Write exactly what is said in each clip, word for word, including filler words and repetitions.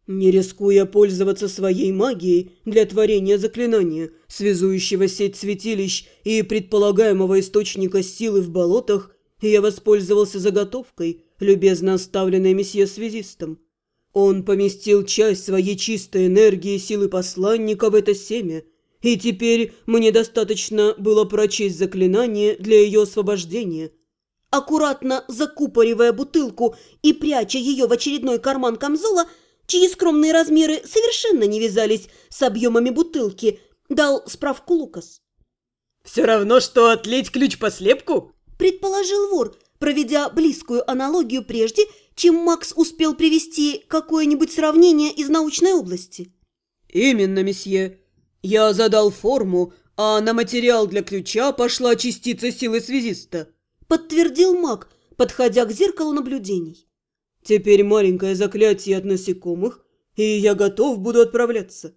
Не рискуя пользоваться своей магией для творения заклинания, связующего сеть святилищ и предполагаемого источника силы в болотах, я воспользовался заготовкой, любезно оставленной месье-связистом. Он поместил часть своей чистой энергии силы посланника в это семя, и теперь мне достаточно было прочесть заклинание для ее освобождения. Аккуратно закупоривая бутылку и пряча ее в очередной карман камзола, чьи скромные размеры совершенно не вязались с объемами бутылки, дал справку Лукас. «Все равно, что отлить ключ по слепку?» – предположил вор, проведя близкую аналогию прежде, чем Макс успел привести какое-нибудь сравнение из научной области. «Именно, месье. Я задал форму, а на материал для ключа пошла частица силы связиста», – подтвердил маг, подходя к зеркалу наблюдений. «Теперь маленькое заклятие от насекомых, и я готов буду отправляться».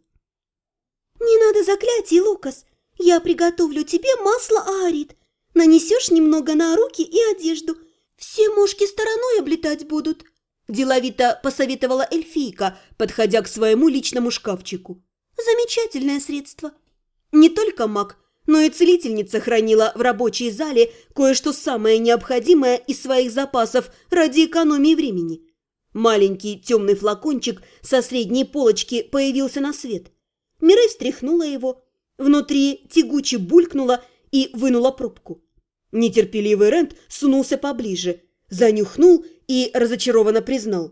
«Не надо заклятий, Лукас. Я приготовлю тебе масло аорит. Нанесешь немного на руки и одежду. Все мошки стороной облетать будут», – деловито посоветовала эльфийка, подходя к своему личному шкафчику. «Замечательное средство». Не только маг, но и целительница хранила в рабочей зале кое-что самое необходимое из своих запасов ради экономии времени. Маленький темный флакончик со средней полочки появился на свет. Мирей встряхнула его, внутри тягуче булькнула и вынула пробку. Нетерпеливый Рент сунулся поближе, занюхнул и разочарованно признал: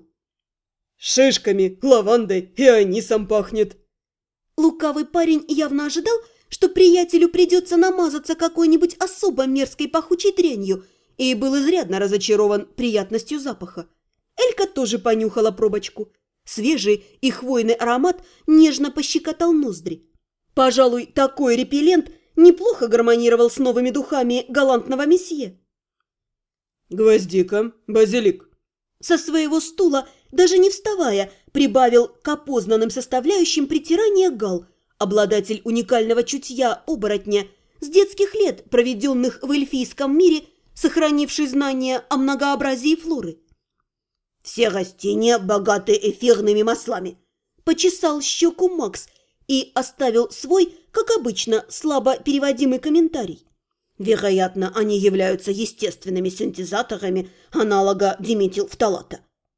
«Шишками, лавандой и анисом пахнет». Лукавый парень явно ожидал, что приятелю придется намазаться какой-нибудь особо мерзкой пахучей дрянью, и был изрядно разочарован приятностью запаха. Элька тоже понюхала пробочку. Свежий и хвойный аромат нежно пощекотал ноздри. Пожалуй, такой репеллент неплохо гармонировал с новыми духами галантного месье. «Гвоздика, базилик». Со своего стула, даже не вставая, прибавил к опознанным составляющим притирания Гал, обладатель уникального чутья оборотня, с детских лет, проведенных в эльфийском мире, сохранивший знания о многообразии флоры. «Все растения богаты эфирными маслами», – почесал щеку Макс и оставил свой, как обычно, слабо переводимый комментарий. «Вероятно, они являются естественными синтезаторами аналога диметилфталата».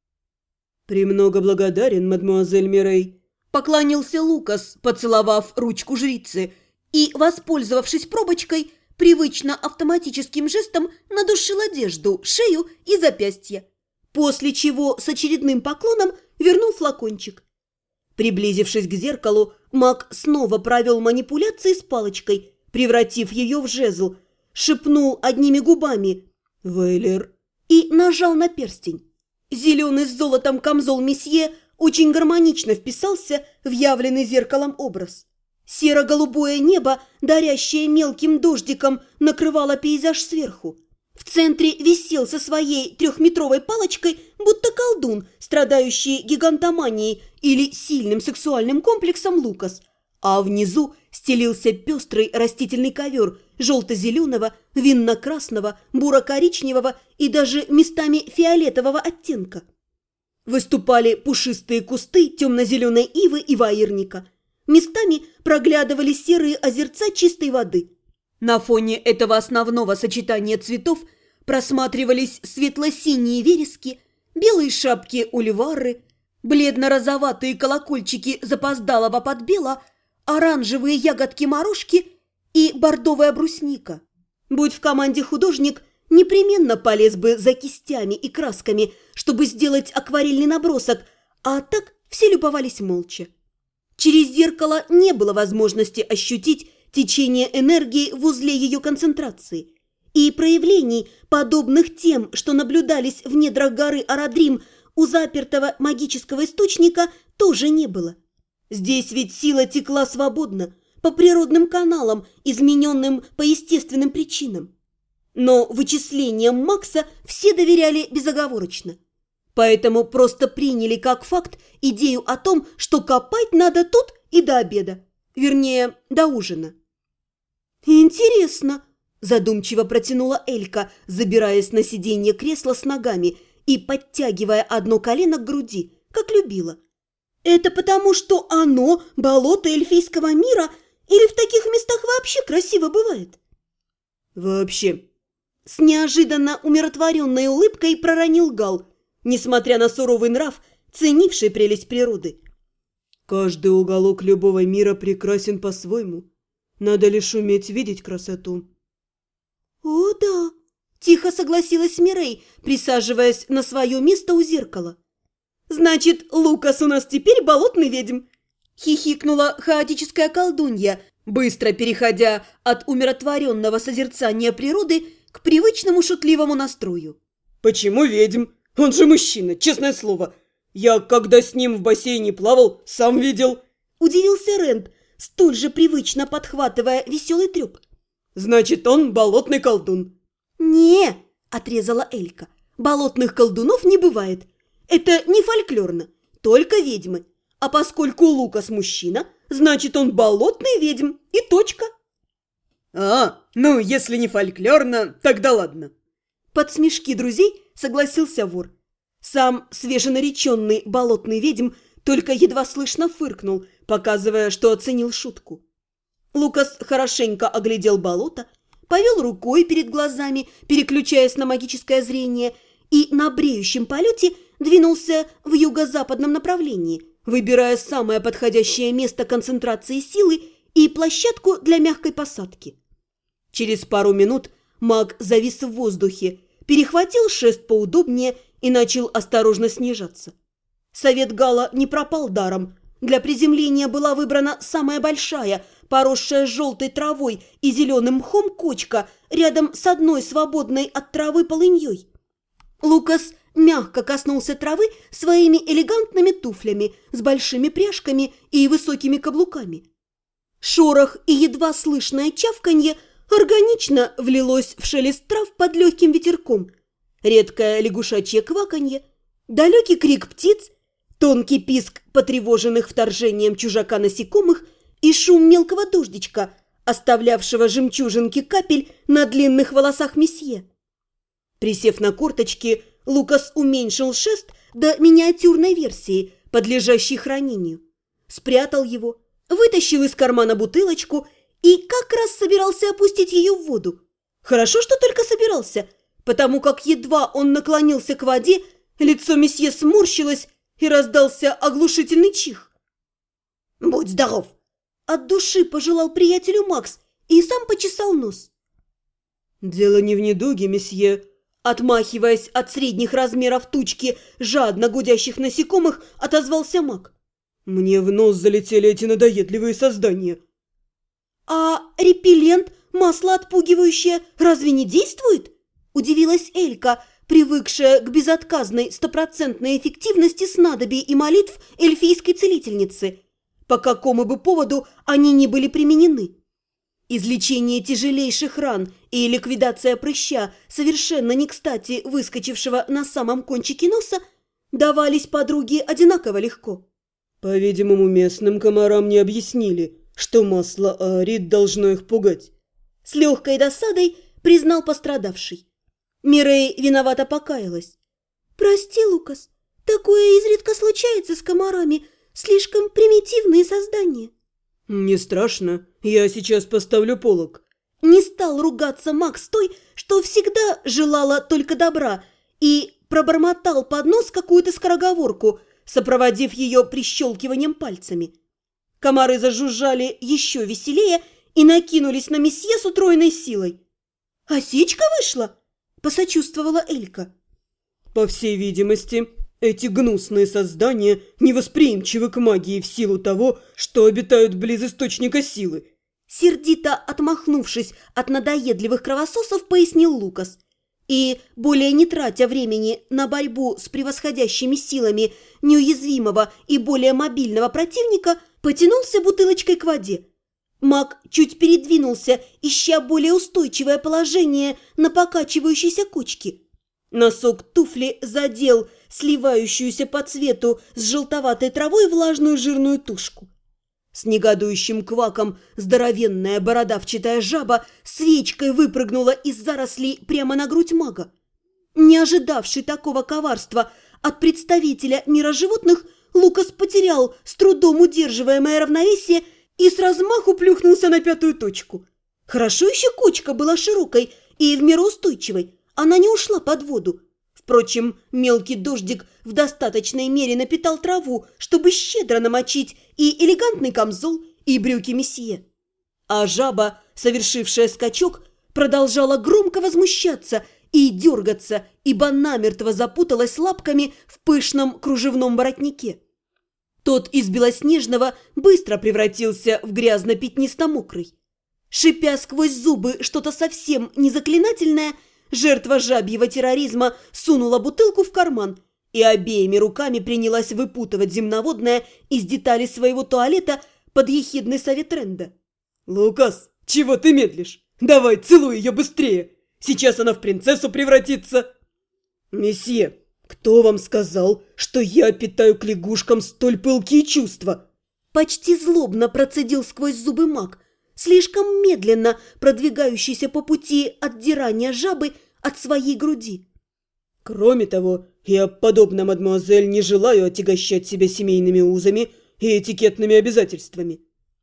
«Премного благодарен, мадемуазель Мирей», – поклонился Лукас, поцеловав ручку жрицы, и, воспользовавшись пробочкой, привычно автоматическим жестом надушил одежду, шею и запястье, после чего с очередным поклоном вернул флакончик. Приблизившись к зеркалу, маг снова провел манипуляции с палочкой, превратив ее в жезл, шепнул одними губами «Вейлер» и нажал на перстень. Зеленый с золотом камзол месье очень гармонично вписался в явленный зеркалом образ. Серо-голубое небо, дарящее мелким дождиком, накрывало пейзаж сверху. В центре висел со своей трехметровой палочкой будто колдун, страдающий гигантоманией или сильным сексуальным комплексом Лукас, а внизу стелился пестрый растительный ковер желто-зеленого, винно-красного, буро-коричневого и даже местами фиолетового оттенка. Выступали пушистые кусты темно-зеленой ивы и ваирника. Местами проглядывали серые озерца чистой воды. На фоне этого основного сочетания цветов просматривались светло-синие верески, белые шапки ульвары, бледно-розоватые колокольчики запоздалого подбела, оранжевые ягодки-морожки и бордовая брусника. Будь в команде художник, непременно полез бы за кистями и красками, чтобы сделать акварельный набросок, а так все любовались молча. Через зеркало не было возможности ощутить течение энергии в узле ее концентрации, и проявлений, подобных тем, что наблюдались в недрах горы Арадрим у запертого магического источника, тоже не было. Здесь ведь сила текла свободно, по природным каналам, измененным по естественным причинам. Но вычислениям Макса все доверяли безоговорочно. Поэтому просто приняли как факт идею о том, что копать надо тут и до обеда, вернее, до ужина. «Интересно», – задумчиво протянула Элька, забираясь на сиденье кресла с ногами и подтягивая одно колено к груди, как любила. Это потому, что оно – болото эльфийского мира, или в таких местах вообще красиво бывает? Вообще. С неожиданно умиротворенной улыбкой проронил Гал, несмотря на суровый нрав, ценивший прелесть природы. Каждый уголок любого мира прекрасен по-своему. Надо лишь уметь видеть красоту. «О, да!» – тихо согласилась Мирей, присаживаясь на свое место у зеркала. «Значит, Лукас у нас теперь болотный ведьм!» – хихикнула хаотическая колдунья, быстро переходя от умиротворенного созерцания природы к привычному шутливому настрою. «Почему ведьм? Он же мужчина, честное слово. Я, когда с ним в бассейне плавал, сам видел». Удивился Рэнд, столь же привычно подхватывая веселый трёп. «Значит, он болотный колдун». «Не!» – отрезала Элька. «Болотных колдунов не бывает. Это не фольклорно, только ведьмы. А поскольку Лукас мужчина, значит, он болотный ведьм и точка». «А, ну, если не фольклорно, тогда ладно». Под смешки друзей согласился вор. Сам свеженареченный болотный ведьм только едва слышно фыркнул, показывая, что оценил шутку. Лукас хорошенько оглядел болото, повел рукой перед глазами, переключаясь на магическое зрение, и на бреющем полете двинулся в юго-западном направлении, выбирая самое подходящее место концентрации силы и площадку для мягкой посадки. Через пару минут маг завис в воздухе, перехватил шест поудобнее и начал осторожно снижаться. Совет Гала не пропал даром. Для приземления была выбрана самая большая, поросшая желтой травой и зеленым мхом кочка рядом с одной свободной от травы полыньей. Лукас мягко коснулся травы своими элегантными туфлями с большими пряжками и высокими каблуками. Шорох и едва слышное чавканье органично влилось в шелест трав под легким ветерком. Редкое лягушачье кваканье, далекий крик птиц, тонкий писк потревоженных вторжением чужака насекомых и шум мелкого дождичка, оставлявшего жемчужинки капель на длинных волосах месье. Присев на корточки, Лукас уменьшил шест до миниатюрной версии, подлежащей хранению. Спрятал его, вытащил из кармана бутылочку и как раз собирался опустить ее в воду. Хорошо, что только собирался, потому как едва он наклонился к воде, лицо месье сморщилось и раздался оглушительный чих. «Будь здоров!» – от души пожелал приятелю Макс и сам почесал нос. «Дело не в недуге, месье», – отмахиваясь от средних размеров тучки жадно гудящих насекомых, отозвался маг. «Мне в нос залетели эти надоедливые создания». «А репеллент, масло отпугивающее, разве не действует?» – удивилась Элька, привыкшая к безотказной стопроцентной эффективности снадобий и молитв эльфийской целительницы, по какому бы поводу они ни были применены. Излечение тяжелейших ран и ликвидация прыща, совершенно не кстати выскочившего на самом кончике носа, давались подруге одинаково легко. «По-видимому, местным комарам не объяснили, что масло аорит должно их пугать», – с легкой досадой признал пострадавший. Мирей виновато покаялась. «Прости, Лукас, такое изредка случается с комарами, слишком примитивные создания». «Не страшно, я сейчас поставлю полог». Не стал ругаться Макс той, что всегда желала только добра, и пробормотал под нос какую-то скороговорку, сопроводив ее прищелкиванием пальцами. Комары зажужжали еще веселее и накинулись на месье с утроенной силой. «Осечка вышла?» – посочувствовала Элька. «По всей видимости, эти гнусные создания невосприимчивы к магии в силу того, что обитают близ источника силы». Сердито отмахнувшись от надоедливых кровососов, пояснил Лукас. И, более не тратя времени на борьбу с превосходящими силами неуязвимого и более мобильного противника, потянулся бутылочкой к воде. Маг чуть передвинулся, ища более устойчивое положение на покачивающейся кочке. Носок туфли задел сливающуюся по цвету с желтоватой травой влажную жирную тушку. С негодующим кваком здоровенная бородавчатая жаба свечкой выпрыгнула из зарослей прямо на грудь мага. Не ожидавший такого коварства от представителя мира животных, Лукас потерял с трудом удерживаемое равновесие и с размаху плюхнулся на пятую точку. Хорошо еще кочка была широкой и в меру устойчивой, она не ушла под воду. Впрочем, мелкий дождик в достаточной мере напитал траву, чтобы щедро намочить и элегантный камзол, и брюки месье. А жаба, совершившая скачок, продолжала громко возмущаться и дергаться, ибо намертво запуталась лапками в пышном кружевном воротнике. Тот из белоснежного быстро превратился в грязно-пятнисто-мокрый. Шипя сквозь зубы что-то совсем незаклинательное, жертва жабьего терроризма сунула бутылку в карман и обеими руками принялась выпутывать земноводное из деталей своего туалета под ехидный совет Ренда. «Лукас, чего ты медлишь? Давай, целуй ее быстрее! Сейчас она в принцессу превратится!» «Месье, кто вам сказал, что я питаю к лягушкам столь пылкие чувства?» Почти злобно процедил сквозь зубы маг, слишком медленно продвигающийся по пути отдирания жабы от своей груди. «Кроме того, я, подобно мадемуазель, не желаю отягощать себя семейными узами и этикетными обязательствами».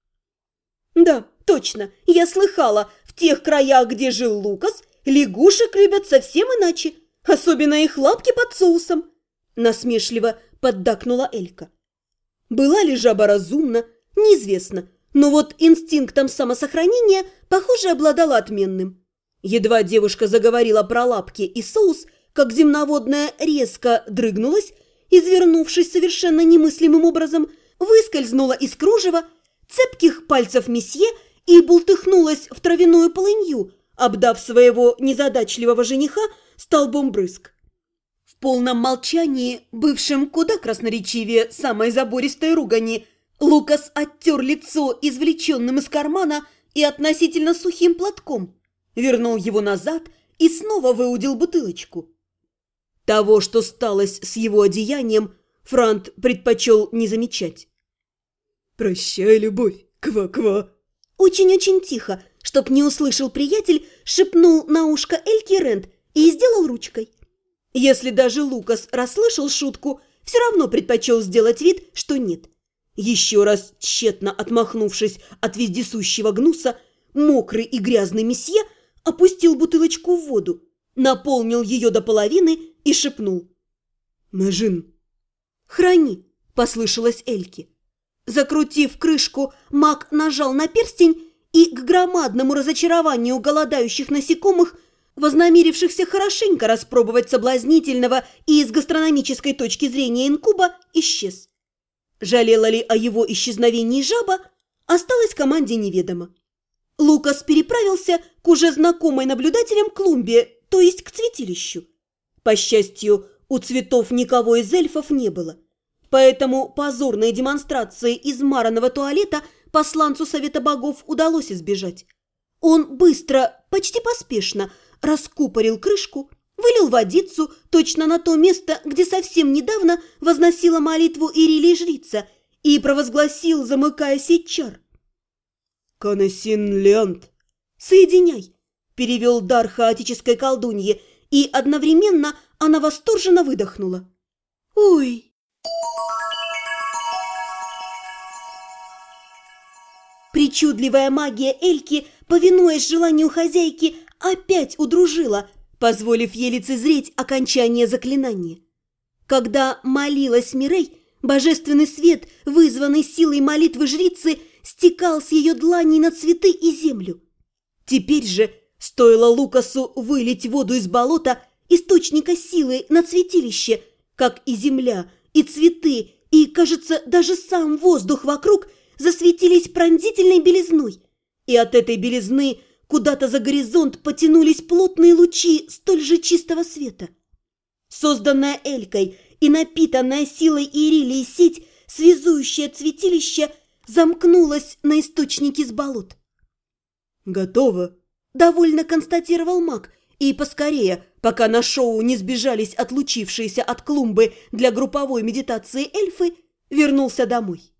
«Да, точно, я слыхала, в тех краях, где жил Лукас, лягушек любят совсем иначе, особенно их лапки под соусом», – насмешливо поддакнула Элька. Была ли жаба разумна, неизвестно, но вот инстинктом самосохранения, похоже, обладала отменным. Едва девушка заговорила про лапки и соус, как земноводная резко дрыгнулась, извернувшись совершенно немыслимым образом, выскользнула из кружева, цепких пальцев месье и бултыхнулась в травяную полынью, обдав своего незадачливого жениха столбом брызг. В полном молчании, бывшем куда красноречивее самой забористой ругани, Лукас оттер лицо извлеченным из кармана и относительно сухим платком, вернул его назад и снова выудил бутылочку. Того, что сталось с его одеянием, Франт предпочел не замечать. «Прощай, любовь, ква-ква!» Очень-очень тихо, чтоб не услышал приятель, шепнул на ушко Эльки Рэнд и сделал ручкой. Если даже Лукас расслышал шутку, все равно предпочел сделать вид, что нет. Еще раз тщетно отмахнувшись от вездесущего гнуса, мокрый и грязный месье опустил бутылочку в воду, наполнил ее до половины и шепнул. «Мэжин». «Храни», – послышалось Эльке. Закрутив крышку, маг нажал на перстень, и к громадному разочарованию голодающих насекомых, вознамерившихся хорошенько распробовать соблазнительного и с гастрономической точки зрения инкуба, исчез. Жалела ли о его исчезновении жаба, осталось команде неведомо. Лукас переправился к уже знакомой наблюдателям клумбе, то есть к цветилищу. По счастью, у цветов никого из эльфов не было. Поэтому позорной демонстрации измаранного туалета посланцу Совета Богов удалось избежать. Он быстро, почти поспешно, раскупорил крышку, вылил водицу точно на то место, где совсем недавно возносила молитву Ирилии жрица, и провозгласил, замыкая сеть чар. «Канесин Леант». «Соединяй», – перевел дар хаотической колдуньи, и одновременно она восторженно выдохнула. «Ой!» Причудливая магия Эльки, повинуясь желанию хозяйки, опять удружила, позволив ей лицезреть окончание заклинания. Когда молилась Мирей, божественный свет, вызванный силой молитвы жрицы, стекал с ее дланей на цветы и землю. Теперь же стоило Лукасу вылить воду из болота, источника силы, на цветилище, как и земля, и цветы, и, кажется, даже сам воздух вокруг засветились пронзительной белизной, и от этой белизны куда-то за горизонт потянулись плотные лучи столь же чистого света. Созданная Элькой и напитанная силой Ирилии сеть, связующая цветилище, замкнулась на источнике с болот. «Готово», – довольно констатировал маг, и поскорее, пока на шоу не сбежались отлучившиеся от клумбы для групповой медитации эльфы, вернулся домой.